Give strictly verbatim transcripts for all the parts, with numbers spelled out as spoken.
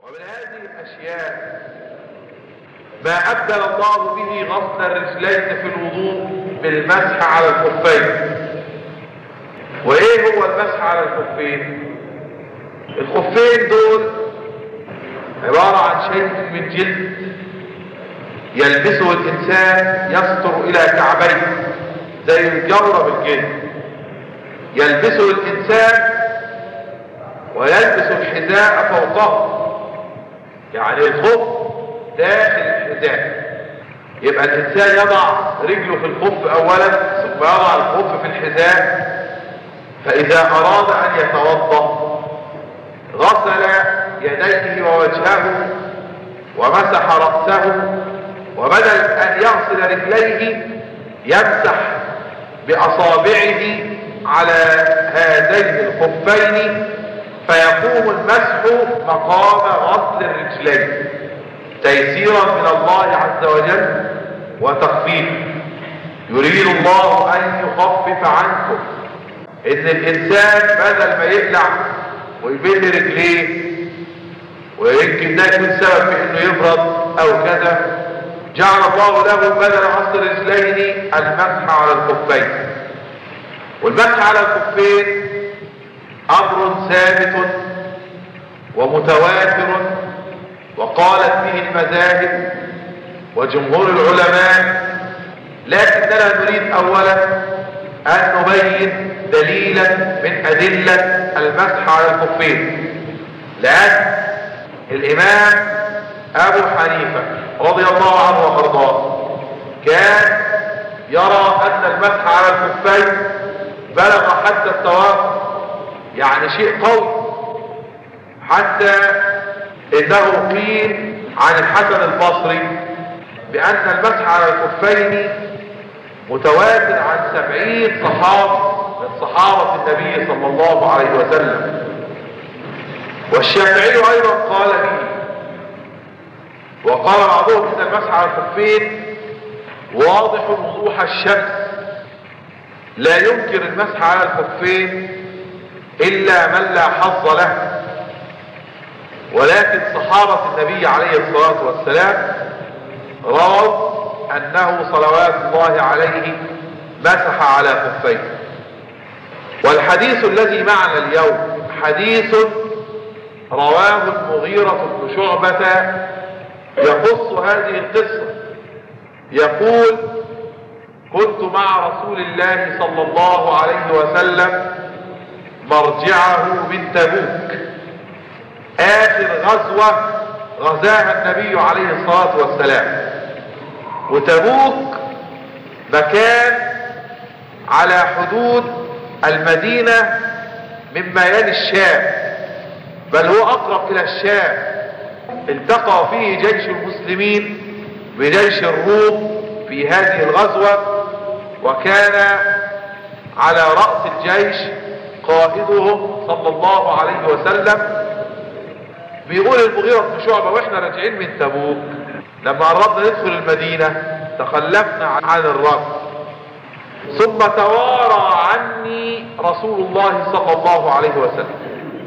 ومن هذه الأشياء ما أبدل الله به غسل الرجلين في الوضوء بالمسح على الخفين. وإيه هو المسح على الخفين؟ الخفين دول عبارة عن شيء من جلد يلبسه الإنسان يستر إلى كعبيه زي الجورة بالجلد، يلبسه الإنسان ويلبس الحذاء فوقه، يعني الخف داخل الحذاء. يبقى الإنسان يضع رجله في الخف أولا ثم يضع الخف في الحذاء. فإذا أراد أن يتوضأ غسل يديه ووجهه ومسح رأسه، وبدل أن يغسل رجليه يمسح بأصابعه على هذين الخفين، فيقوم المسح مقام غسل الرجلين تيسيرا من الله عز وجل وتخفيفا. يريد الله أن يخفف عنكم، إن الإنسان بدل ما يقلع ويبل رجليه ويمكن ده يكون سبب في إنه يبرد أو كذا، جعل الله له بدل غسل الرجلين المسح على الخفين. والمسح على الخفين أمر ثابت ومتواتر وقالت به المذاهب وجمهور العلماء، لكننا نريد أولا أن نبين دليلا من أدلة المسح على الخفين. لأن الإمام أبو حنيفة رضي الله عنه وأرضاه كان يرى أن المسح على الخفين بلغ حتى التواتر، يعني شيء قوي، حتى إنه قيل عن الحسن البصري بأن المسح على الخفين متواتر عن سبعين صحابي من صحابة النبي صلى الله عليه وسلم. والشافعي أيضا قال به، وقال بعضهم إن المسح على الخفين واضح وضوح الشمس، لا ينكر المسح على الخفين إلا من لا حظ له. ولكن صحابة النبي عليه الصلاة والسلام رووا أنه صلوات الله عليه مسح على خفيه. والحديث الذي معنا اليوم حديث رواه المغيرة بن شعبة يخص هذه القصة. يقول: كنت مع رسول الله صلى الله عليه وسلم مرجعه من تبوك، آخر غزوة غزاها النبي عليه الصلاة والسلام. وتبوك مكان على حدود المدينة مما يلي الشام، بل هو أقرب إلى الشام. التقى فيه جيش المسلمين بجيش الروم في هذه الغزوة، وكان على رأس الجيش قائدهم صلى الله عليه وسلم. بيقول المغيرة بن شعبة: واحنا راجعين من تبوك لما قربنا ندخل المدينة تخلفنا عن الركب، ثم توارى عني رسول الله صلى الله عليه وسلم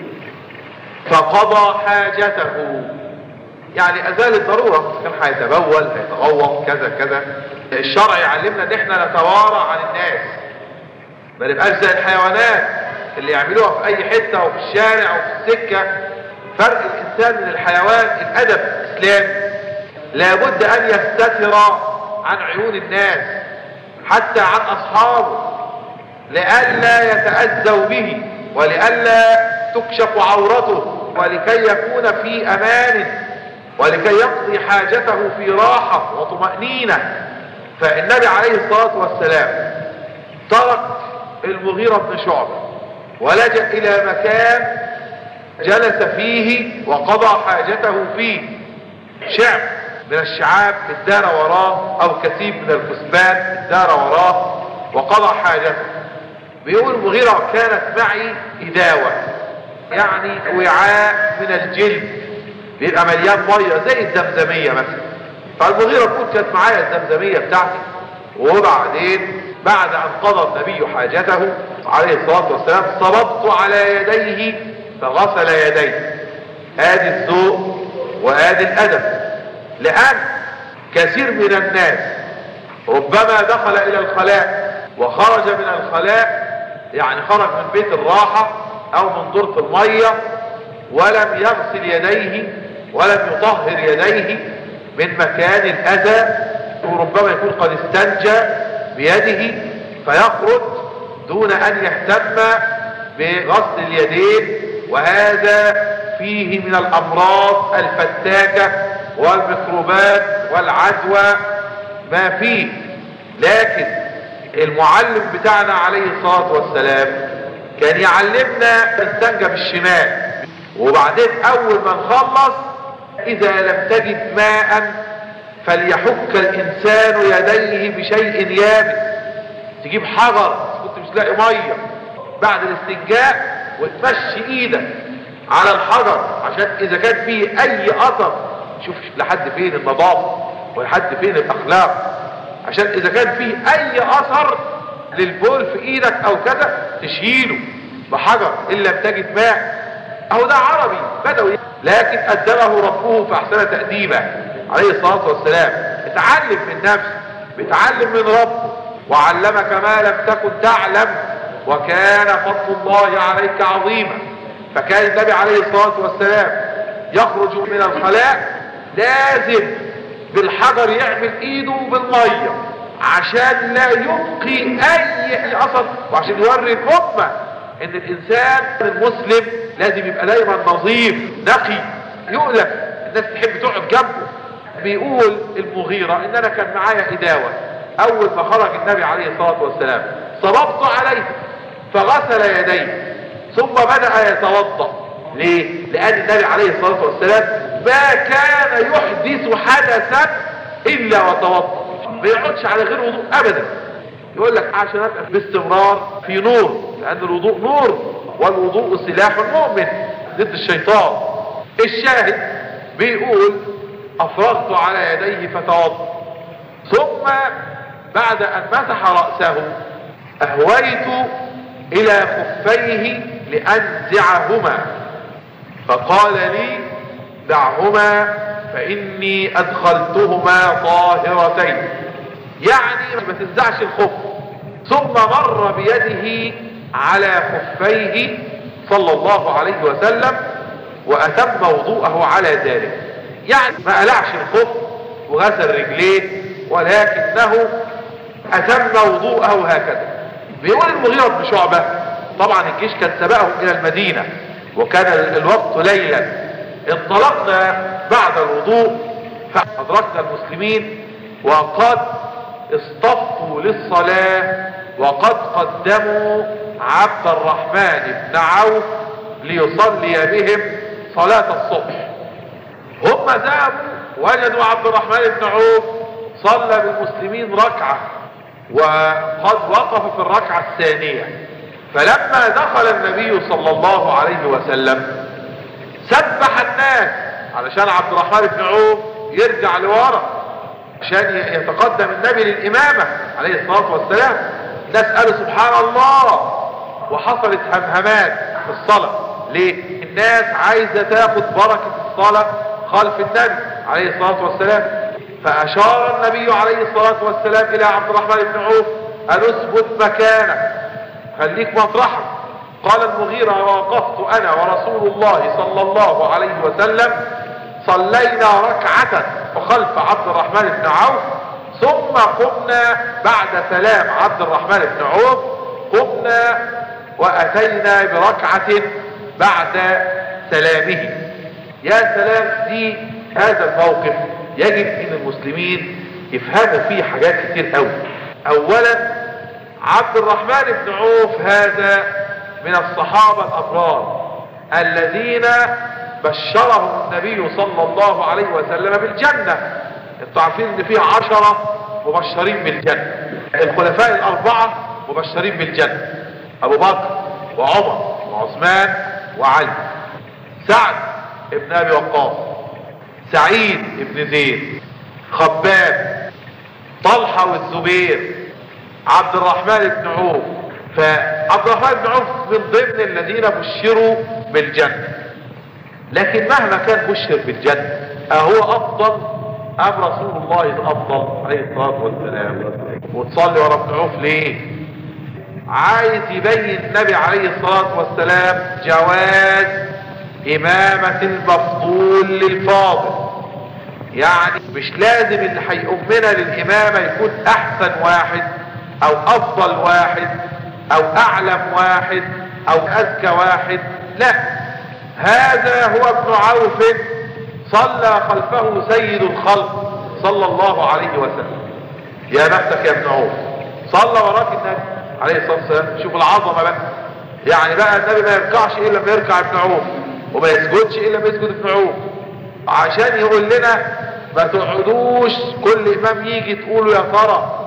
فقضى حاجته، يعني أزال الضرورة، كان هيتبول هيتغوط كذا كذا. الشرع يعلمنا ان احنا نتوارى عن الناس، ما نبقاش زي الحيوانات اللي يعملوها في اي حتة وفي الشارع وفي السكة. فرق الانسان من الحيوان الادب الاسلامي، لابد ان يستتر عن عيون الناس حتى عن اصحابه، لئلا يتأذوا به ولئلا تكشف عورته، ولكي يكون في امان، ولكي يقضي حاجته في راحة وطمأنينة. فالنبي عليه الصلاة والسلام ترك المغيرة بن شعبة ولجأ إلى مكان جلس فيه وقضى حاجته فيه، شعب من الشعاب الدار وراه أو كثيب من الكثبان الدار وراه وقضى حاجته. بيقول المغيرة: كانت معي إداوة، يعني وعاء من الجلد بيبقى مليان ميه زي الزمزمية مثلا. فالمغيرة بيقول: كانت معايا الزمزمية بتاعتي، وبعدين بعد أن قضى النبي حاجته عليه الصلاة والسلام صببت على يديه فغسل يديه. هذه الذوق وآدي الأدب. لأن كثير من الناس ربما دخل إلى الخلاء وخرج من الخلاء، يعني خرج من بيت الراحة أو من دورة المية ولم يغسل يديه ولم يطهر يديه من مكان الأذى، وربما يكون قد استنجى بيده فيخرج دون أن يهتم بغسل اليدين، وهذا فيه من الأمراض الفتاكة والميكروبات والعدوى ما فيه. لكن المعلم بتاعنا عليه الصلاة والسلام كان يعلمنا نستنجى بالشمال، وبعدين أول ما نخلص إذا لم تجد ماء فليحك الإنسان يديه بشيء يابس. تجيب حجر كنت مش لاقي مية بعد الاستنجاء وتمشي ايدك على الحجر عشان اذا كان فيه اي اثر، شوف لحد فين النظافة ولحد فين الاخلاق، عشان اذا كان فيه اي اثر للبول في ايدك او كذا تشيله بحجر ان لم تجد ماء. اهو ده عربي بدوي، لكن ادبه ربه فاحسن تأديبه عليه الصلاة والسلام. اتعلم من نفسه، بيتعلم من ربه، وعلمك ما لم تكن تعلم وكان فضل الله عليك عظيما. فكان النبي عليه الصلاة والسلام يخرج من الخلاء لازم بالحجر يعمل ايده بالمية عشان لا يبقي اي اثر، وعشان يوري الامة ان الانسان المسلم لازم يبقى دايما نظيف نقي يؤلف، الناس تحب تقعد جنبه. بيقول المغيرة ان انا كان معايا اداوة، اول ما خرج النبي عليه الصلاة والسلام صببت عليه فغسل يديه ثم بدأ يتوضأ. ليه؟ لان النبي عليه الصلاة والسلام ما كان يحدث حدثا الا وتوضأ، ما يقعدش على غير وضوء ابدا. يقول لك عشان ابقى باستمرار في نور، لان الوضوء نور والوضوء سلاح المؤمن ضد الشيطان. الشاهد بيقول افرغت على يديه فتوضأ، ثم بعد ان مسح رأسه اهويت الى خفيه لانزعهما فقال لي دعهما فاني ادخلتهما طاهرتين، يعني ما تنزعش الخف. ثم مر بيده على خفيه صلى الله عليه وسلم واتم وضوءه على ذلك، يعني ما قلعش الخف وغسل رجليه ولكنه اتم وضوءه هكذا. بيقول المغيرة بن شعبة طبعا الجيش كان سبقهم الى المدينة وكان الوقت ليلا، انطلقنا بعد الوضوء فادركنا المسلمين وقد اصطفوا للصلاة وقد قدموا عبد الرحمن بن عوف ليصلي بهم صلاة الصبح. هم ذهبوا وجدوا عبد الرحمن بن عوف صلى بالمسلمين ركعة وقد وقف في الركعة الثانية. فلما دخل النبي صلى الله عليه وسلم سبح الناس علشان عبد الرحمن بن عوف يرجع لورا عشان يتقدم النبي للإمامة عليه الصلاة والسلام. الناس قالوا سبحان الله، وحصلت همهمات في الصلاة. ليه؟ الناس عايزة تاخد بركة الصلاة خلف النبي عليه الصلاة والسلام. فأشار النبي عليه الصلاة والسلام إلى عبد الرحمن بن عوف أن اثبت مكانك، خليك مطرحك. قال المغيرة ووقفت أنا ورسول الله صلى الله عليه وسلم صلينا ركعة وخلف عبد الرحمن بن عوف، ثم قمنا بعد سلام عبد الرحمن بن عوف قمنا وأتينا بركعة بعد سلامه. يا سلام، دي هذا الموقف يجب ان المسلمين يفهموا فيه حاجات كتير قوي. اولا عبد الرحمن بن عوف هذا من الصحابة الابرار الذين بشرهم النبي صلى الله عليه وسلم بالجنة. انتوا عارفين ان فيه عشرة مبشرين بالجنة، الخلفاء الاربعة مبشرين بالجنة، ابو بكر وعمر وعثمان وعلي، سعد ابن ابي وقاص، سعيد ابن زيد، خباب، طلحة والزبير، عبد الرحمن بن عوف. فعبد الرحمن بن عوف من ضمن الذين بشروا بالجنة. لكن مهما كان بشر بالجنة اهو افضل ام رسول الله الافضل عليه الصلاة والسلام؟ وتصلي ورا ابن عوف ليه؟ عايز يبين النبي عليه الصلاة والسلام جواز امامة المفضول للفاضل. يعني مش لازم اللي هيؤمنا للامامة يكون احسن واحد او افضل واحد او اعلم واحد او اذكى واحد، لا، هذا هو ابن عوف صلى خلفه سيد الخلق صلى الله عليه وسلم. يا بختك يا ابن عوف، صلى وراك النبي عليه الصلاة والسلام. شوف العظمة بقى، يعني بقى النبي ما يركعش الا لما يركع ابن عوف، وما يسجدش الا لما يسجد ابن عوف، عشان يقول لنا ما تقعدوش كل امام يجي تقولوا يا ترى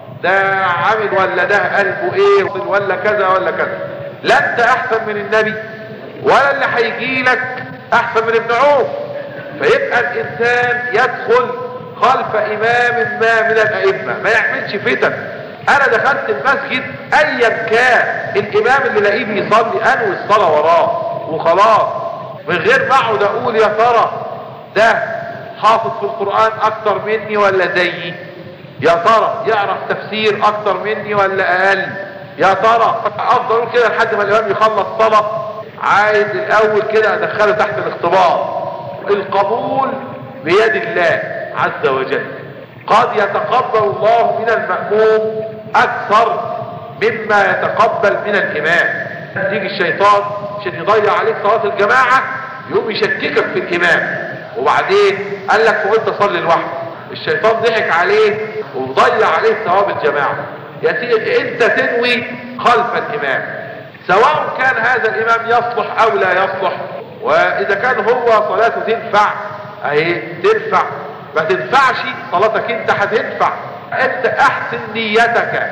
ده عامل ولا ده قلبه ايه ولا كذا ولا كذا. لا انت احسن من النبي ولا اللي هيجي لك احسن من ابن عوف. فيبقى الانسان يدخل خلف امام ما من الائمه، ما يعملش فتن. انا دخلت المسجد ايا كان الامام اللي لاقيه بيصلي انوي الصلاه وراه وخلاص، من غير ما اقعد اقول يا ترى ده حافظ في القران اكتر مني ولا زيي، يا ترى يعرف تفسير اكتر مني ولا اقل، يا ترى افضل اقول كده لحد ما الامام يخلص صلاه. عايز الاول كده ادخله تحت الاختبار. القبول بيد الله عز وجل. قد يتقبل الله من المأموم اكثر مما يتقبل من الامام. يجي الشيطان عشان يضيع عليك صلاة الجماعة يقوم يشككك في الامام، وبعدين قال لك فقلت صلي لوحدك. الشيطان ضحك عليه وضيع عليه ثواب الجماعة. يا سيدي انت تنوي خلف الامام، سواء كان هذا الامام يصلح او لا يصلح. واذا كان هو صلاته تنفع اهي تنفع، ما تنفعش صلاتك انت هتنفع. انت احسن نيتك،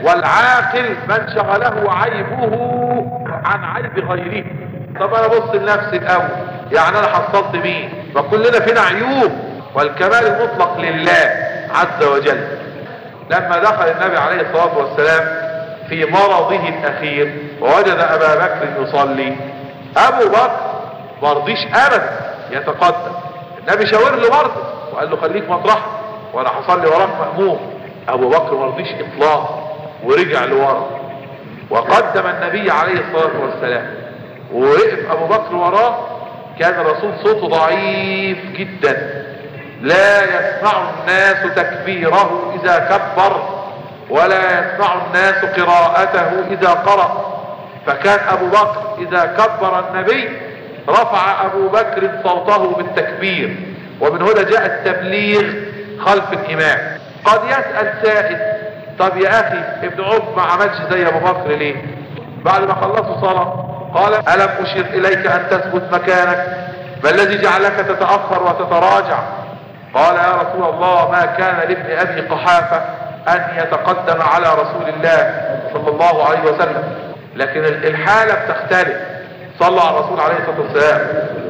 والعاقل من شغله عيبه عن عيب غيره. طب انا بص لنفسي الاول، يعني انا حصلت مين؟ ما كلنا فينا عيوب، والكمال المطلق لله عز وجل. لما دخل النبي عليه الصلاة والسلام في مرضه الاخير ووجد ابا بكر يصلي، ابو بكر مرضيش ابدا يتقدم. النبي شاور له برضه وقال له خليك مطرحك وانا هصلي وراك مأموم. ابو بكر مرضيش اطلاقا ورجع لورا، وقدم النبي عليه الصلاة والسلام ووقف ابو بكر وراه. كان الرسول صوته ضعيف جدا، لا يسمع الناس تكبيره اذا كبر ولا يسمع الناس قراءته اذا قرأ. فكان ابو بكر اذا كبر النبي رفع ابو بكر صوته بالتكبير، ومن هنا جاء التبليغ خلف الامام. قد يسأل سائل طب يا اخي ابن عوف ما عملش زي ابو بكر ليه؟ بعد ما خلصوا صلاة قال ألم أشر إليك أن تثبت مكانك؟ ما الذي جعلك تتأخر وتتراجع؟ قال يا رسول الله ما كان لابن أبي قحافة أن يتقدم على رسول الله صلى الله عليه وسلم، لكن الحالة بتختلف. صلى على الرسول عليه الصلاة والسلام.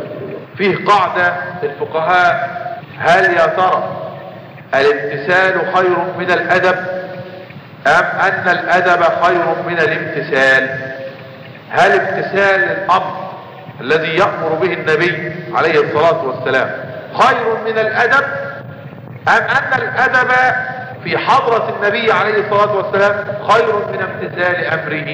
فيه قاعدة الفقهاء، هل يا ترى الامتثال خير من الأدب أم أن الأدب خير من الامتثال؟ هل امتثال الأمر الذي يأمر به النبي عليه الصلاة والسلام خير من الأدب أم أن الأدب في حضرة النبي عليه الصلاة والسلام خير من امتثال أمره؟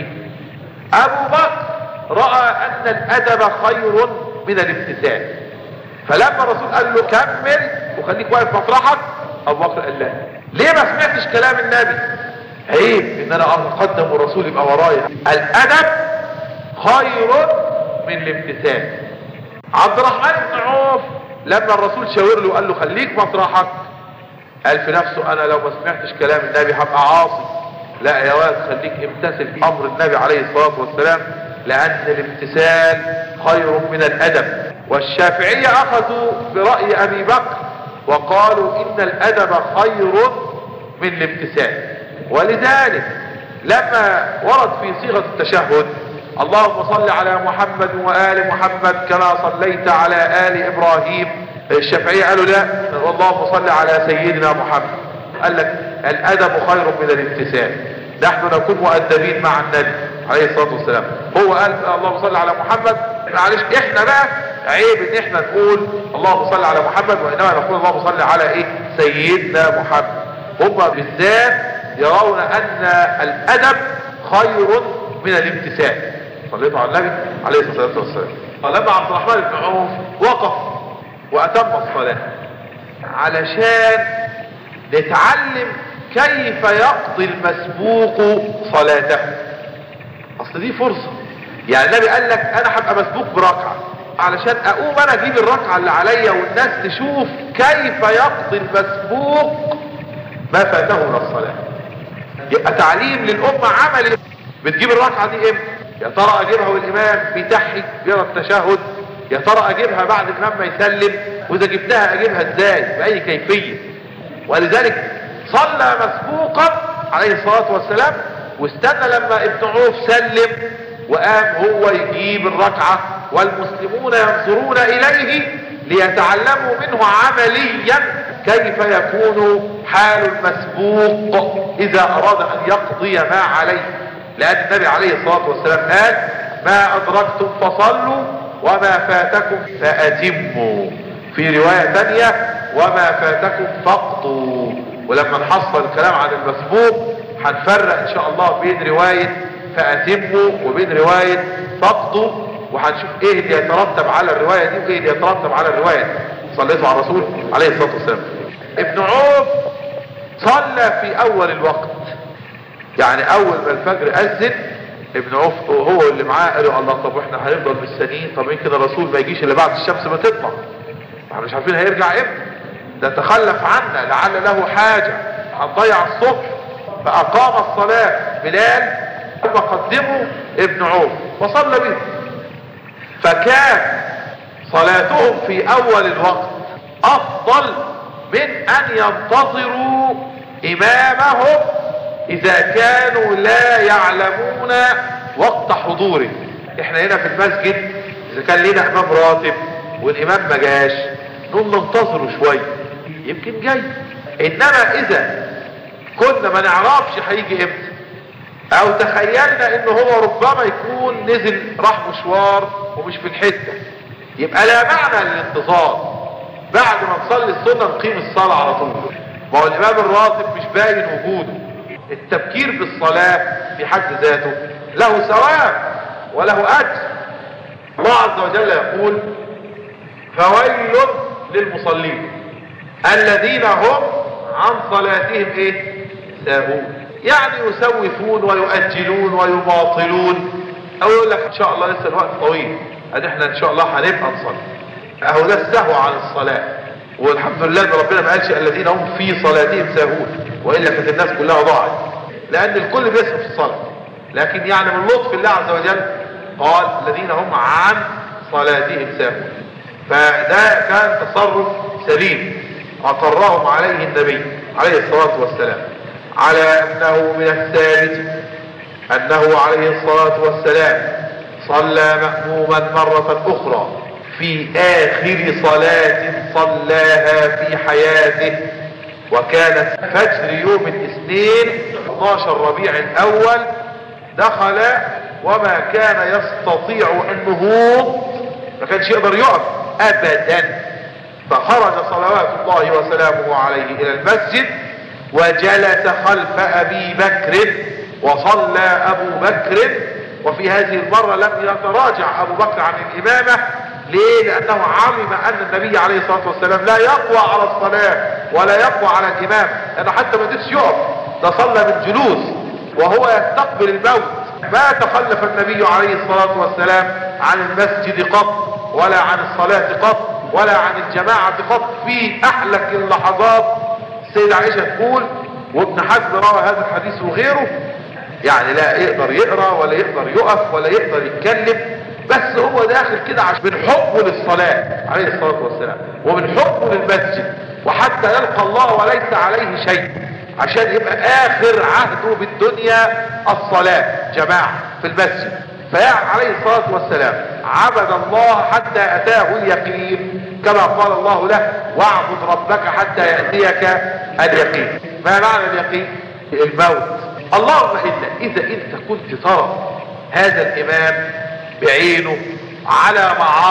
أبو بكر رأى أن الأدب خير من الامتثال، فلما الرسول قال له كمل وخليك واقف مطرحك، أبو بكر قال لا. ليه ما سمعتش كلام النبي؟ عيب ان انا اتقدم والرسول يبقى ورايا. الادب خير من الامتثال. عبد الرحمن بن عوف لما الرسول شاور له وقال له خليك مطرحك، قال في نفسه انا لو ما سمعتش كلام النبي هبقى عاصي. لا يا ولد، خليك امتثل امر النبي عليه الصلاة والسلام، لان الامتثال خير من الادب. والشافعية اخذوا برأي ابي بكر وقالوا ان الادب خير من الامتثال. ولذلك لما ورد في صيغة التشهد اللهم صل على محمد وآل محمد كما صليت على آل إبراهيم، الشافعية قالوا لا، اللهم صل على سيدنا محمد. قال لك الأدب خير من الامتثال، نحن نكون مؤدبين مع النبي عليه الصلاة والسلام. هو قال اللهم صل على محمد، معلش احنا بقى عيب ان احنا نقول اللهم صل على محمد، وانما نقول اللهم صل على ايه؟ سيدنا محمد. هم بالذات يرون ان الادب خير من الامتثال. صليتوا على النبي عليه الصلاة والسلام. فلما عبد الرحمن بن عوف وقف واتم الصلاة علشان نتعلم كيف يقضي المسبوق صلاته. اصل دي فرصة، يعني النبي قال لك انا هبقى مسبوق بركعة علشان اقوم انا اجيب الركعة اللي عليا والناس تشوف كيف يقضي المسبوق ما فاته من الصلاة. يبقى تعليم للأمة عملي. بتجيب الركعة دي امتى؟ يا ترى اجيبها والامام بيتحي بيقرا التشهد؟ يا ترى اجيبها بعد الامام ما يسلم؟ واذا جبتها اجيبها ازاي؟ باي كيفية؟ ولذلك صلى مسبوقا عليه الصلاة والسلام، واستنى لما ابن عوف سلم وقام هو يجيب الركعة، والمسلمون ينظرون اليه ليتعلموا منه عمليا كيف يكون حال المسبوق اذا اراد ان يقضي ما عليه. لان النبي عليه الصلاة والسلام قال ما ادركتم فصلوا وما فاتكم فاتموا، في رواية ثانية وما فاتكم فاقضوا. ولما نحصل الكلام عن المسبوق هنفرق ان شاء الله بين رواية فاتموا وبين رواية فاقضوا، وهنشوف ايه اللي يترتب على الرواية دي وايه اللي يترتب على الرواية دي. صليتوا على الرسول عليه الصلاة والسلام. ابن عوف صلى في اول الوقت، يعني اول ما الفجر اذن ابن عوف هو اللي معاه قالوا الله طب واحنا هنفضل مستنيين، طب ايه كده الرسول ما يجيش الا بعد الشمس ما تطلع، احنا مش عارفين هيرجع امتى، ده تخلف عنا لعل له حاجة هنضيع الصبح. فاقام الصلاة بلال ثم قدموا ابن عوف وصلى بهم. فكان صلاتهم في اول الوقت افضل من ان ينتظروا امامهم اذا كانوا لا يعلمون وقت حضوره. احنا هنا في المسجد اذا كان لنا امام راتب والامام ما جاش نقوم ننتظره شوية يمكن جاي، انما اذا كنا ما نعرفش هيجي امتى او تخيلنا انه هو ربما يكون نزل راح مشوار ومش في الحتة، يبقى لا معنى للانتظار. بعد ما نصلي السنة نقيم الصلاة على طول. ما هو الامام الراتب مش باين وجوده. التبكير بالصلاة في حد ذاته له ثواب وله اجر. الله عز وجل يقول فويل للمصلين الذين هم عن صلاتهم ايه؟ ساهون. يعني يسوفون ويؤجلون ويماطلون، او يقول لك ان شاء الله لسه الوقت طويل ان احنا ان شاء الله هنبقى نصلي. اهو ده السهو عن الصلاة. والحمد لله ان ربنا ما قالش الذين هم في صلاتهم ساهون، والا كانت الناس كلها ضاعت، لان الكل بيسهو في الصلاة. لكن يعني من لطف الله عز وجل قال الذين هم عن صلاتهم ساهون. فده كان تصرف سليم اقرهم عليه النبي عليه الصلاة والسلام، على انه من الثابت انه عليه الصلاة والسلام صلى مأموما مرة اخرى في اخر صلاة صلاها في حياته، وكانت فجر يوم الاثنين اثني عشر ربيع الاول. دخل وما كان يستطيع النهوض، ما كانش يقدر يقف ابدا، فخرج صلوات الله وسلامه عليه الى المسجد وجلس خلف ابي بكر وصلى ابو بكر. وفي هذه المرة لم يتراجع ابو بكر عن الامامة. ليه؟ لانه علم ان النبي عليه الصلاة والسلام لا يقوى على الصلاة ولا يقوى على الامام، لانه حتى ما قدرش يقف، ده صلى بالجلوس وهو يستقبل الموت. ما تخلف النبي عليه الصلاة والسلام عن المسجد قط، ولا عن الصلاة قط، ولا عن الجماعة قط. في احلك اللحظات السيدة عائشة تقول، وابن حزم روى هذا الحديث وغيره، يعني لا يقدر يقرأ ولا يقدر يقف ولا يقدر يتكلم، بس هو داخل كده عشان من حبه للصلاة عليه الصلاة والسلام ومن حبه للمسجد، وحتى يلقى الله وليس عليه شيء، عشان يبقى اخر عهده بالدنيا الصلاة جماعة في المسجد. فعليه الصلاة والسلام عبد الله حتى اتاه اليقين، كما قال الله له واعبد ربك حتى يأتيك اليقين. ما معنى اليقين؟ الموت. اللهم الا اذا انت كنت ترى هذا الامام بعينه على معاصي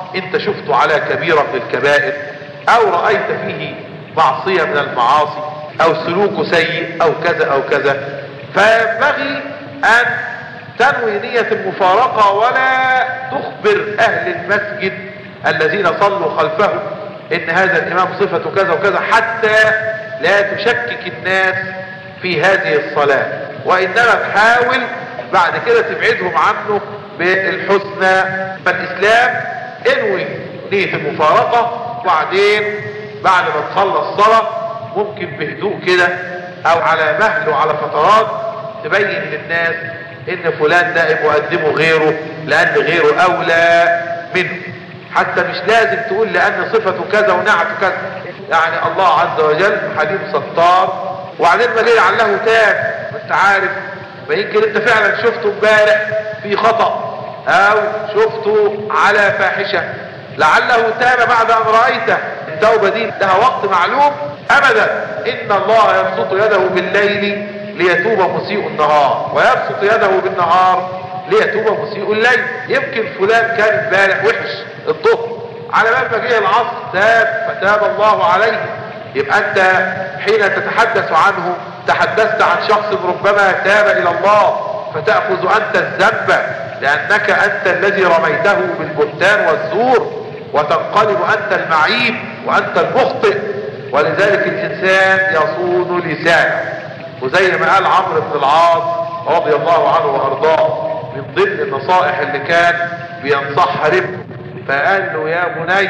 انت شفته على كبيرة من الكبائر او رأيت فيه معصية من المعاصي او سلوكه سيء او كذا او كذا، فينبغي ان تنوي نية المفارقة ولا تخبر اهل المسجد الذين صلوا خلفه ان هذا الامام صفته كذا وكذا، حتى لا تشكك الناس في هذه الصلاة، وانما تحاول بعد كده تبعدهم عنه بالحسنى. فالاسلام انوي نية المفارقة، وبعدين بعد ما تخلص صلاة ممكن بهدوء كده او على مهل وعلى فترات تبين للناس ان فلان ده مقدمه غيره لان غيره اولى منه. حتى مش لازم تقول لان صفته كذا ونعته كذا، يعني الله عز وجل حليم ستار، وبعدين ما جه لعله تاب، انت عارف ما يمكن انت فعلا شفته امبارح في خطأ او شفته على فاحشة، لعله تاب بعد ان رأيته. التوبة دي لها وقت معلوم ابدا، ان الله يبسط يده بالليل ليتوب مسيء النهار ويبسط يده بالنهار ليتوب مسيء الليل. يمكن فلان كان امبارح وحش الظهر، على بال ما جه العصر تاب فتاب الله عليه. يبقى انت حين تتحدث عنه تحدثت عن شخص ربما تاب الى الله، فتأخذ انت الذنب لانك انت الذي رميته بالبهتان والزور، وتنقلب انت المعيب وانت المخطئ. ولذلك الانسان يصون لسانه، وزي ما قال عمرو بن العاص رضي الله عنه وارضاه من ضمن النصائح اللي كان بينصحها لابنه، فقال له يا بني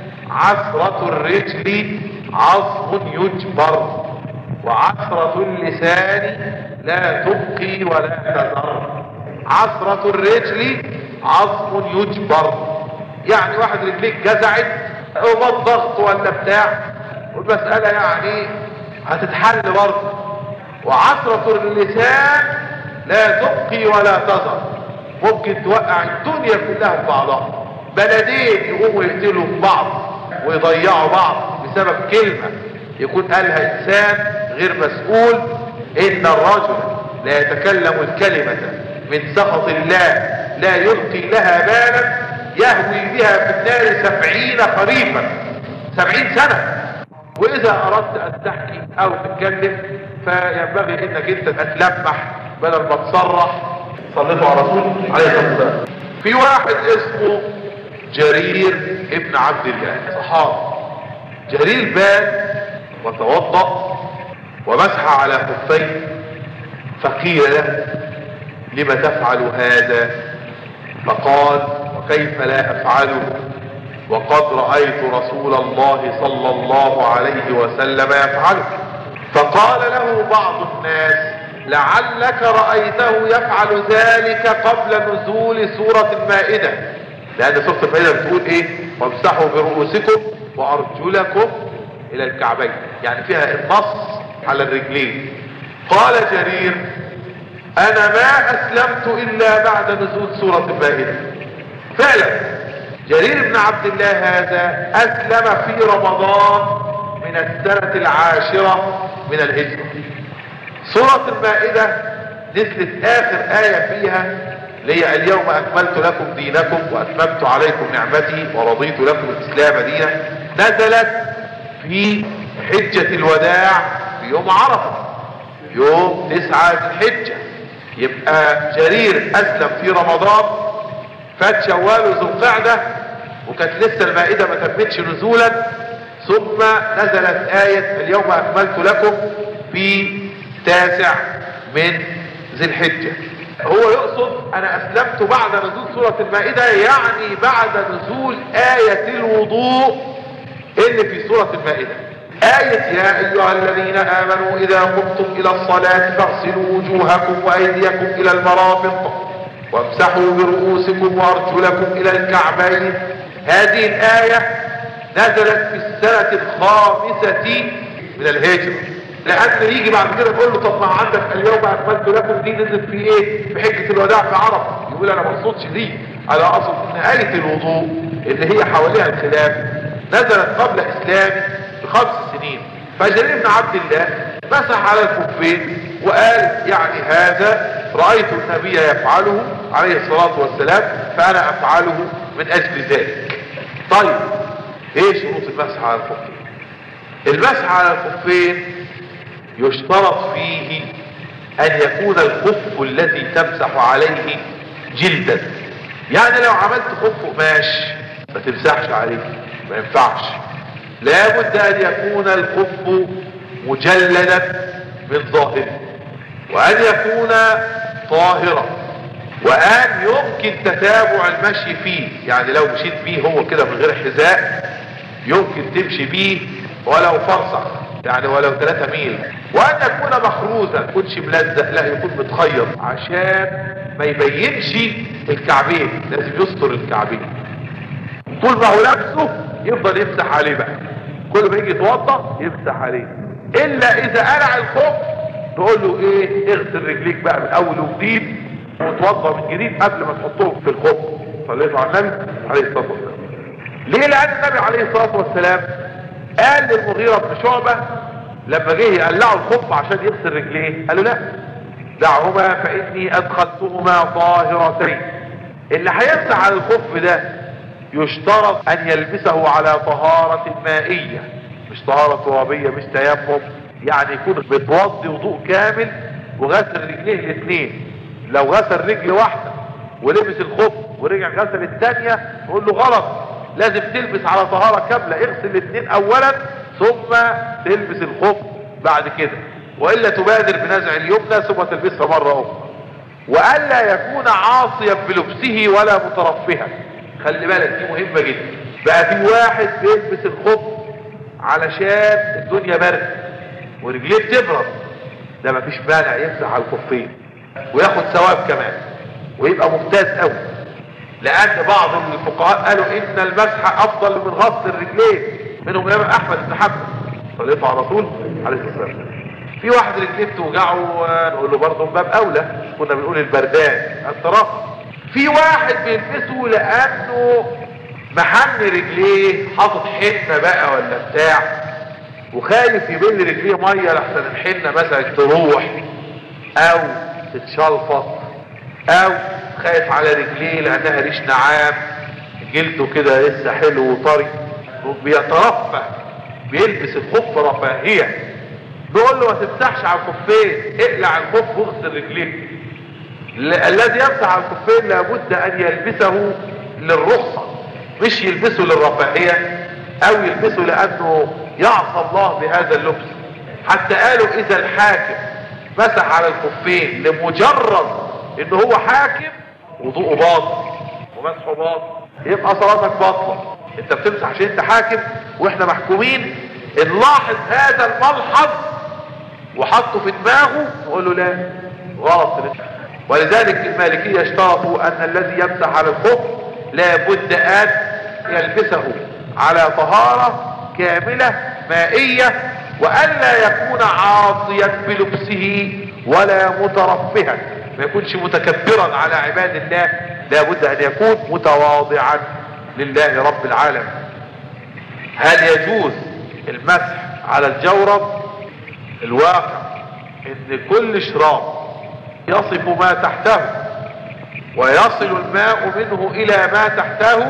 عثرة الرجل عصب يجبر وعثرة اللسان لا تبقي ولا تذر. عثرة الرجل عصب يجبر، يعني واحد رجليك جزعت او ضغط ولا بتاع والمسألة يعني هتتحل برضه. وعثرة اللسان لا تبقي ولا تذر، ممكن توقع الدنيا كلها في بعضها. بلدين يقوموا يقتلوا في بعض ويضيعوا بعض بسبب كلمة يكون قالها انسان غير مسؤول. ان الرجل لا يتكلم الكلمة من سخط الله لا يلقي لها بالا يهوي بها في النار سبعين خريفا، سبعين سنة. واذا اردت ان تحكي او تتكلم فينبغي انك انت تتلمح بدل ما تصرح. صليتوا على رسول عليه الصلاة والسلام. في واحد اسمه جرير ابن عبد الله صحابي. جرير بال وتوضأ ومسح على خفيه، فقيل له لما تفعل هذا؟ فقال وكيف لا افعله وقد رأيت رسول الله صلى الله عليه وسلم يفعله. فقال له بعض الناس لعلك رأيته يفعل ذلك قبل نزول سورة المائدة، لأن سورة المائدة بتقول ايه؟ وامسحوا برؤوسكم وأرجلكم إلى الكعبين، يعني فيها النص على الرجلين. قال جرير أنا ما أسلمت إلا بعد نزول سورة المائدة. فعلا جرير بن عبد الله هذا أسلم في رمضان من السنة العاشرة من الهجرة. سورة المائدة نزلت آخر آية فيها لي اليوم أكملت لكم دينكم وأتممت عليكم نعمتي ورضيت لكم الإسلام دينا. نزلت في حجة الوداع في يوم عرفة يوم تسعة ذي الحجة. يبقى جرير أسلم في رمضان، فات شوال وذو القعدة وكانت لسه المائدة ما تمتش نزولا، ثم نزلت آية اليوم أكملت لكم في تاسع من ذي الحجة. هو يقصد أنا أسلمت بعد نزول سورة المائدة، يعني بعد نزول آية الوضوء اللي في سورة المائدة. آية يا أيها الذين آمنوا إذا قمتم إلى الصلاة فاغسلوا وجوهكم وأيديكم إلى المرافق وامسحوا برؤوسكم وأرجلكم إلى الكعبين. هذه الآية نزلت في السنة الخامسة من الهجرة، لأن يجي بعد كده تقول له طب ما عندك اليوم أكملت لكم دي نزلت في إيه؟ في حجة الوداع في عرفة. يقول أنا ما اقصدش دي، أنا أقصد إن آية الوضوء اللي هي حواليها الخلاف نزلت قبل إسلامي بخمس سنين. فجرير بن عبد الله مسح على الخفين وقال يعني هذا رأيت النبي يفعله عليه الصلاة والسلام فأنا أفعله من أجل ذلك. طيب ايه شروط المسح على الخفين؟ المسح على الخفين يشترط فيه ان يكون الخف الذي تمسح عليه جلدا. يعني لو عملت خف قماش ما تمسحش عليه، ما ينفعش. لابد ان يكون الخف مجلدا من ظاهره، وان يكون طاهرا، وان يمكن تتابع المشي فيه. يعني لو مشيت بيه هو كده من غير حذاء يمكن تمشي بيه ولو فرسخ، يعني ولو ثلاثة ميل. وان يكون مخروزا، ما يكونش ملزق، لا يكون متخيط عشان ما يبينش الكعبين، لازم يستر الكعبين. طول ما هو لابسه يفضل يمسح عليه بقى، كل ما يجي يتوضا يمسح عليه. الا اذا قلع الخف تقول له ايه، اغسل رجليك بقى من اول وجديد وتوضا من جديد قبل ما تحطهم في الخف. صليتوا على النبي عليه الصلاه والسلام. ليه؟ لان النبي عليه الصلاه والسلام قال للمغيرة بن شعبة لما جه يقلعوا الخف عشان يغسل رجليه، قال له لا، دعهما فاني ادخلتهما طاهرتين. اللي هيمسح على الخف ده يشترط ان يلبسه على طهارة مائية، مش طهارة ترابية، مش تيمم. يعني يكون بيتوضي وضوء كامل وغسل رجليه الاثنين. لو غسل رجل واحدة ولبس الخف ورجع غسل الثانية نقول له غلط، لازم تلبس على طهارة كاملة، اغسل الاثنين اولا ثم تلبس الخف بعد كده، والا تبادر بنزع اليمنى ثم تلبسها مرة اخرى. والا يكون عاصيا بلبسه ولا مترفها. خلي بالك دي مهمة جدا. بقى في واحد بيلبس الخف علشان الدنيا برد ورجليه بتبرد، ده مفيش مانع يمسح على الخفين وياخد ثواب كمان ويبقى ممتاز قوي. لان بعض الفقهاء قالوا ان المسح افضل من غسل الرجلين، منهم الامام احمد بن حنبل صليته على الرسول عليه الصلاه والسلام. في واحد رجليه بتوجعه نقول له برضه من باب اولى، كنا بنقول البردان الترف. في واحد بيلبسه لانه محن رجليه، حاطط حنه بقى ولا بتاع، وخايف يبل رجليه ميه لحسن الحنه مثلا تروح او تتشلفط، او خايف على رجليه لانها ريش نعام، جلده كده لسه حلو وطري، بيترفه بيلبس الخف رفاهيه. نقول له ما تمسحش على الخفين، اقلع الخف واغسل رجليك. الذي يمسح على الخفين لابد ان يلبسه للرخصه، مش يلبسه للرفاهيه او يلبسه لانه يعصى الله بهذا اللبس. حتى قالوا اذا الحاكم مسح على الخفين لمجرد ان هو حاكم وضوءه باطل ومسحه باطل، يبقى صلاتك باطله. انت بتمسح عشان انت حاكم واحنا محكومين. نلاحظ هذا الملحظ وحطه في دماغه نقول له لا، غلط. ولذلك المالكية اشترطوا ان الذي يمسح على الخف لابد ان يلبسه على طهارة كاملة مائية، والا يكون عاصيا بلبسه ولا مترفها، ما يكونش متكبرا على عباد الله، لابد ان يكون متواضعا لله رب العالمين. هل يجوز المسح على الجورب؟ الواقع ان كل شراب يصف ما تحته ويصل الماء منه الى ما تحته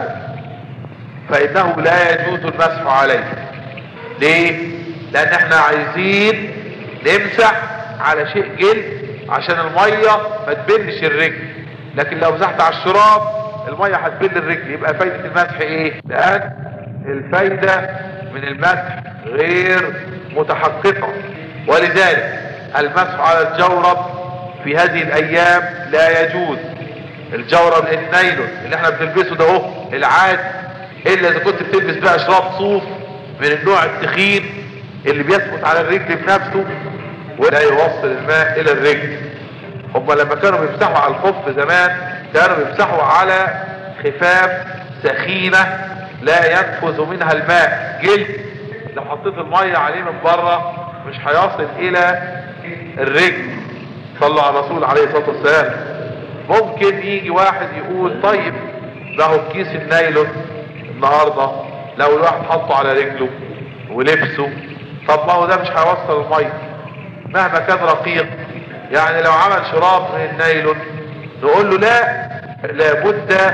فانه لا يجوز المسح عليه. ليه؟ لان احنا عايزين نمسح على شيء جلد عشان المية ما تبلش الرجل، لكن لو مسحت على الشراب المية هتبل الرجل، يبقى فايدة المسح ايه؟ لان الفايدة من المسح غير متحققة. ولذلك المسح على الجورب في هذه الايام لا يجوز. الجورب النايلون اللي احنا بنلبسه ده اهو العادي، الا اذا كنت بتلبس بقى شراب صوف من النوع التخين اللي بيثبت على الرجل بنفسه ولا يوصل الماء الى الرجل. هم لما كانوا بيمسحوا على الخف زمان كانوا بيمسحوا على خفاف سخينة لا ينفذ منها الماء، جلد لو حطيت المية عليه من بره مش هيصل الى الرجل. صلوا على الرسول عليه الصلاة والسلام. ممكن يجي واحد يقول طيب ده هو كيس النايلون النهاردة لو الواحد حطه على رجله ولبسه، طب ما هو ده مش هيوصل المية مهما كان رقيق. يعني لو عمل شراب من النايلون نقول له لا، لابد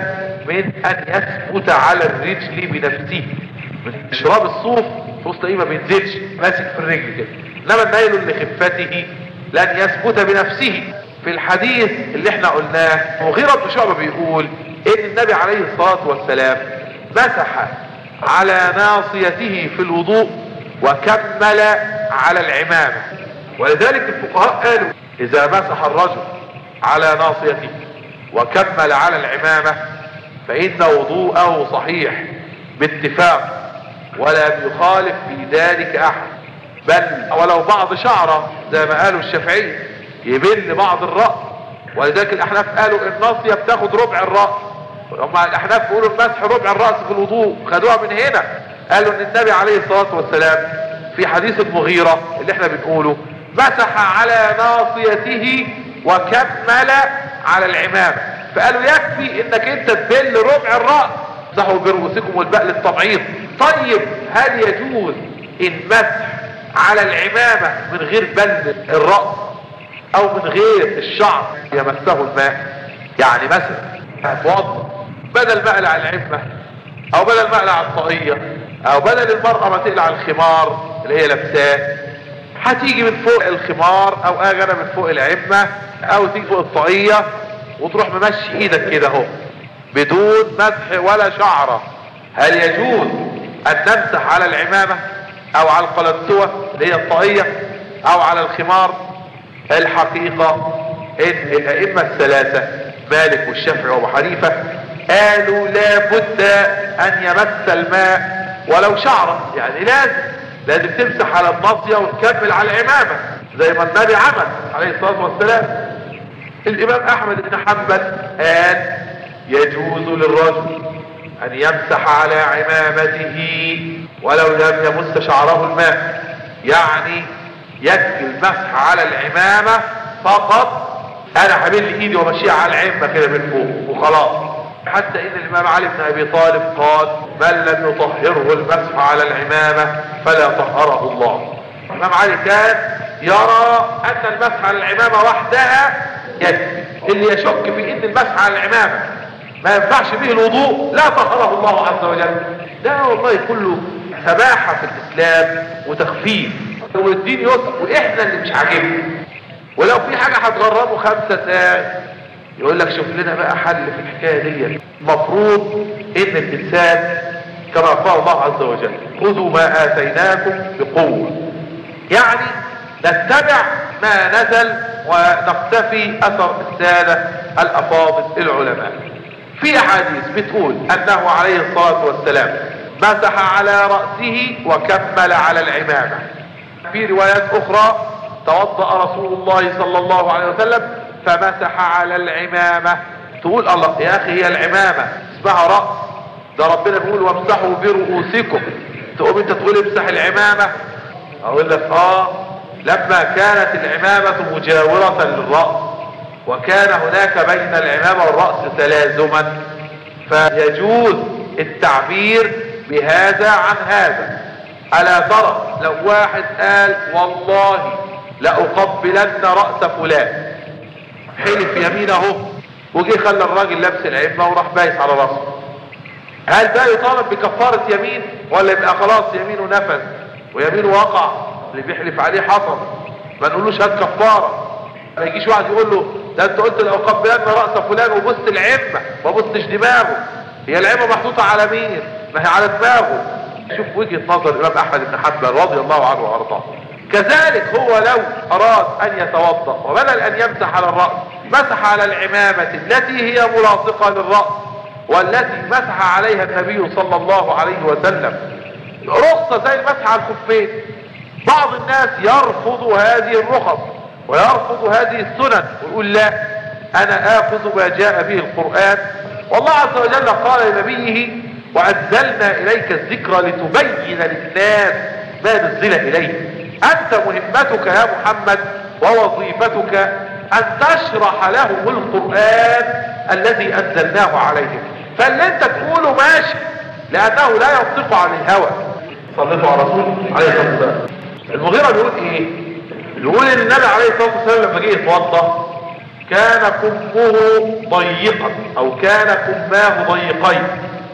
من ان يثبت على الرجل بنفسه. من شراب الصوف تبص تلاقيه ما بينزلش ماسك في الرجل كده، انما النيل لخفته لن يثبت بنفسه. في الحديث اللي احنا قلناه مغيرة بن شعبة بيقول ان النبي عليه الصلاة والسلام مسح على ناصيته في الوضوء وكمل على العمامة. ولذلك الفقهاء قالوا اذا مسح الرجل على ناصيته وكمل على العمامة فإن وضوءه صحيح باتفاق ولم يخالف في ذلك احد، بل ولو بعض شعره زي ما قالوا الشافعية يبل بعض الرأس. ولذلك الاحناف قالوا الناصية بتاخد ربع الرأس، هم الاحناف بيقولوا المسح ربع الرأس في الوضوء، خدوها من هنا. قالوا ان النبي عليه الصلاة والسلام في حديث المغيرة اللي احنا بنقوله مسح على ناصيته وكمل على العمامة، فقالوا يكفي انك انت تبل ربع الرأس، امسحوا برؤوسكم والباء للتبعيض. طيب هل يجوز المسح على العمامة من غير بل الرأس او من غير الشعر يمسه الماء؟ يعني مثلا هتوضى بدل ما اقلع العمة او بدل ما اقلع الطاقية او بدل المرأة ما تقلع الخمار اللي هي لابساه، هتيجي من فوق الخمار او اجي انا من فوق العمة او تيجي فوق الطاقية وتروح ممشي ايدك كده اهو بدون مسح ولا شعرة. هل يجوز ان نمسح على العمامة او على القلنسوة اللي هي الطاقية او على الخمار؟ الحقيقة ان الائمة الثلاثة مالك والشافعي وابو حنيفة قالوا لا بد ان يمس الماء ولو شعرة، يعني لازم لازم تمسح على الناصية وتكمل على العمامة زي ما النبي عمل عليه الصلاة والسلام. الامام احمد بن حنبل قال يجوز للرجل ان يمسح على عمامته ولو لم يمس شعره الماء، يعني يكفي المسح على العمامة فقط، انا حمل ايدي ومشيها على العمة كده من فوق وخلاص. حتى ان الامام علي بن ابي طالب قال من لم يطهره المسح على العمامة فلا طهره الله. الامام علي كان يرى ان المسح على العمامة وحدها يكفي. اللي يشك في ان المسح على العمامة ما ينفعش به الوضوء لا طهره الله عز وجل. لا والله كله سماحة في الاسلام وتخفيف والدين يسر، واحنا اللي مش عاجبنا. ولو في حاجة هتغرمه خمسة دقايق يقول لك شوف لنا بقى حل في الحكاية دي. المفروض ان الانسان كما قال الله عز وجل خذوا ما اتيناكم بقوة، يعني نتبع ما نزل ونقتفي اثر السادة الافاضل العلماء. في احاديث بتقول انه عليه الصلاة والسلام مسح على رأسه وكمل على العمامة. في روايات اخرى توضأ رسول الله صلى الله عليه وسلم فمسح على العمامة. تقول الله يا اخي هي العمامة اسمها رأس، ده ربنا بيقول وامسحوا برؤوسكم، تقوم انت تقول امسح العمامة؟ اقول لك اه لما كانت العمامة مجاورة للرأس وكان هناك بين العمامة والرأس تلازما فيجوز التعبير بهذا عن هذا. ألا ترى لو واحد قال والله لأقبلن رأس فلان، حلف يمينه وجي خلى الراجل لابس العمة وراح بايس على رأسه، هل ده يطالب بكفارة يمين ولا يبقى خلاص يمينه نفذ ويمينه وقع؟ اللي بيحلف عليه حصل، ما نقولوش هات كفارة. ما يجيش واحد يقول له ده انت قلت لأقبلن رأس فلان وبصت العمة ما بصتش دماغه. هي العمة محطوطة على مين؟ ما هي على دماغه. شوف وجهة نظر الإمام أحمد بن حنبل رضي الله عنه وأرضاه. كذلك هو لو أراد أن يتوضأ وبدل أن يمسح على الرأس مسح على العمامة التي هي ملاصقة للرأس والتي مسح عليها النبي صلى الله عليه وسلم، رخصة زي المسح على الخفين. بعض الناس يرفض هذه الرخص ويرفض هذه السنن ويقول لا أنا آخذ ما جاء به القرآن، والله عز وجل قال لنبيه وأنزلنا إليك الذكر لتبين للناس ما نزل إليه. أنت مهمتك يا محمد ووظيفتك أن تشرح لهم القرآن الذي أنزلناه عليهم، فاللي أنت تقوله ماشي لأنه لا ينطق عن الهوى. صلوا على رسول عليه الصلاة والسلام. المغيرة بيقول إيه؟ بيقول إن النبي عليه الصلاة والسلام لما جه يتوضأ كان كمه ضيقا او كان كماه ضيقين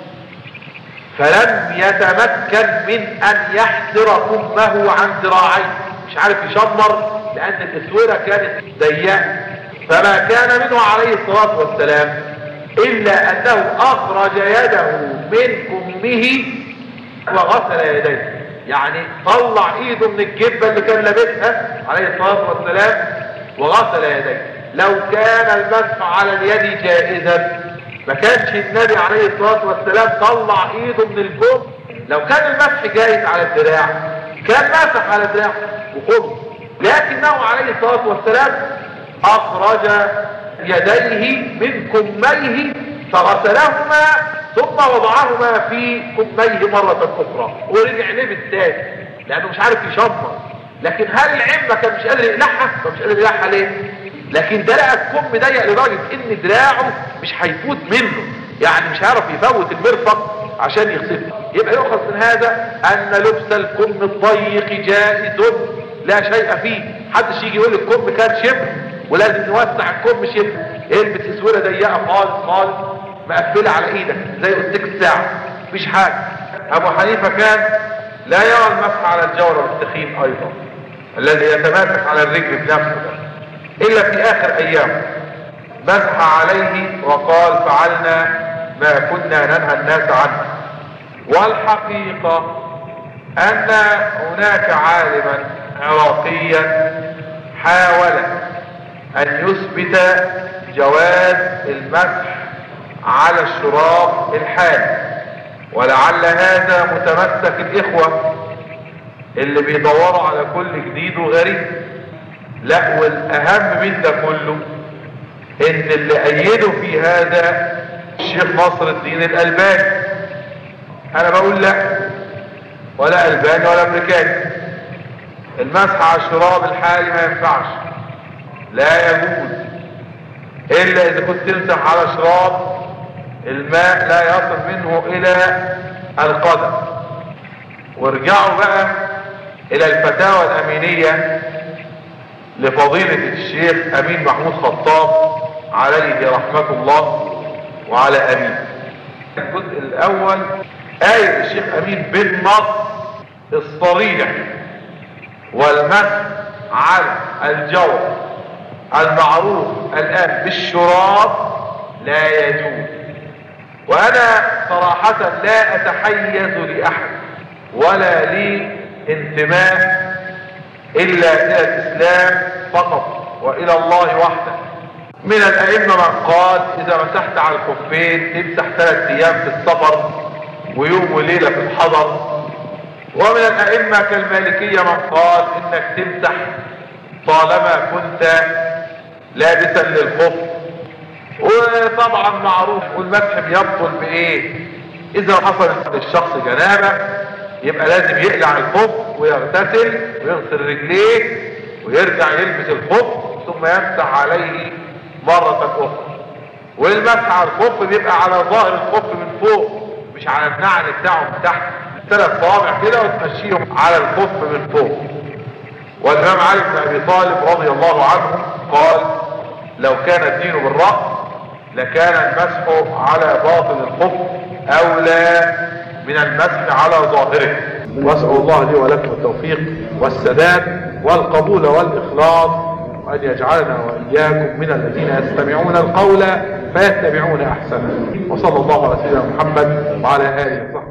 فلم يتمكن من ان يحسر كمه عن ذراعيه، مش عارف يشمر لان الاسوره كانت ضيقه، فما كان منه عليه الصلاه والسلام الا انه اخرج يده من كمه وغسل يديه، يعني طلع ايده من الجبه اللي كان لابسها عليه الصلاه والسلام وغسل يديه. لو كان المسح على اليد جائزا ما كانش النبي عليه الصلاه والسلام طلع ايده من الكم. لو كان المسح جائز على الذراع كان مسح على الذراع وخذ، لكنه عليه الصلاه والسلام اخرج يديه من كميه فغسلهما ثم وضعهما في كميه مرة اخرى ورجع لبس تاني لانه مش عارف يشمر. لكن هل العمة كان مش قادر يقلعها؟ مش قادر يقلعها ليه؟ لكن ده لقى الكم ضيق لدرجة ان دراعه مش هيفوت منه، يعني مش هيعرف يفوت المرفق عشان يغسله. يبقى يؤخذ من هذا ان لبس الكم الضيق جائز لا شيء فيه. محدش يجي يقول الكم كان شبه ولازم نوسع الكم شبه، البس اسوره ضيقه خالص خالص مقفله على ايدك زي قلتك الساعه، مفيش حاجه. ابو حنيفه كان لا يرى المسح على الجورب التخين ايضا الذي يتماسك على الرجل بنفسه الا في اخر ايام مسح عليه وقال فعلنا ما كنا ننهى الناس عنه. والحقيقه ان هناك عالما عراقيا حاول ان يثبت جواز المسح على الشراب الحالي، ولعل هذا متمسك الاخوة اللي بيدوروا على كل جديد وغريب. لا، والاهم من ده كله ان اللي ايده في هذا الشيخ ناصر الدين الالباني. انا بقول لا، ولا الباني ولا امريكاني، المسح على الشراب الحالي ما ينفعش، لا يجوز الا اذا كنت تمسح على شراب الماء لا يصل منه الى القدم. وارجعوا بقى الى الفتاوى الامينية لفضيلة الشيخ امين محمود خطاب عليه رحمة الله وعلى ابيه. الجزء الاول آية الشيخ امين بالنص الصريح والمسح على الجو المعروف الآن بالشراب لا يجوز. وأنا صراحة لا أتحيز لأحد ولا لي انتماء إلا إلى الإسلام فقط وإلى الله وحده. من الأئمة من قال إذا مسحت على الخفين تمسح ثلاث أيام في السفر ويوم وليلة في الحضر. ومن الأئمة كالمالكية من قال إنك تمسح طالما كنت لابسا للخف. وطبعا معروف والمسح بيبطل بايه؟ اذا حصل للشخص جنابه يبقى لازم يقلع الخف ويغتسل ويغسل رجليه ويرجع يلبس الخف ثم يمسح عليه مرة اخرى. والمسح على الخف بيبقى على ظاهر الخف من فوق مش على النعل بتاعه من تحت، ثلاث صوابع كده وتمشيهم على الخف من فوق. والامام علي بن ابي طالب رضي الله عنه قال لو كان الدين بالرأس لكان المسح على باطن الخف اولى من المسح على ظاهره. واسأل الله لي ولكم التوفيق والسداد والقبول والاخلاص، وان يجعلنا واياكم من الذين يستمعون القول فيتبعون احسنه. وصلى الله على سيدنا محمد وعلى اله وصحبه.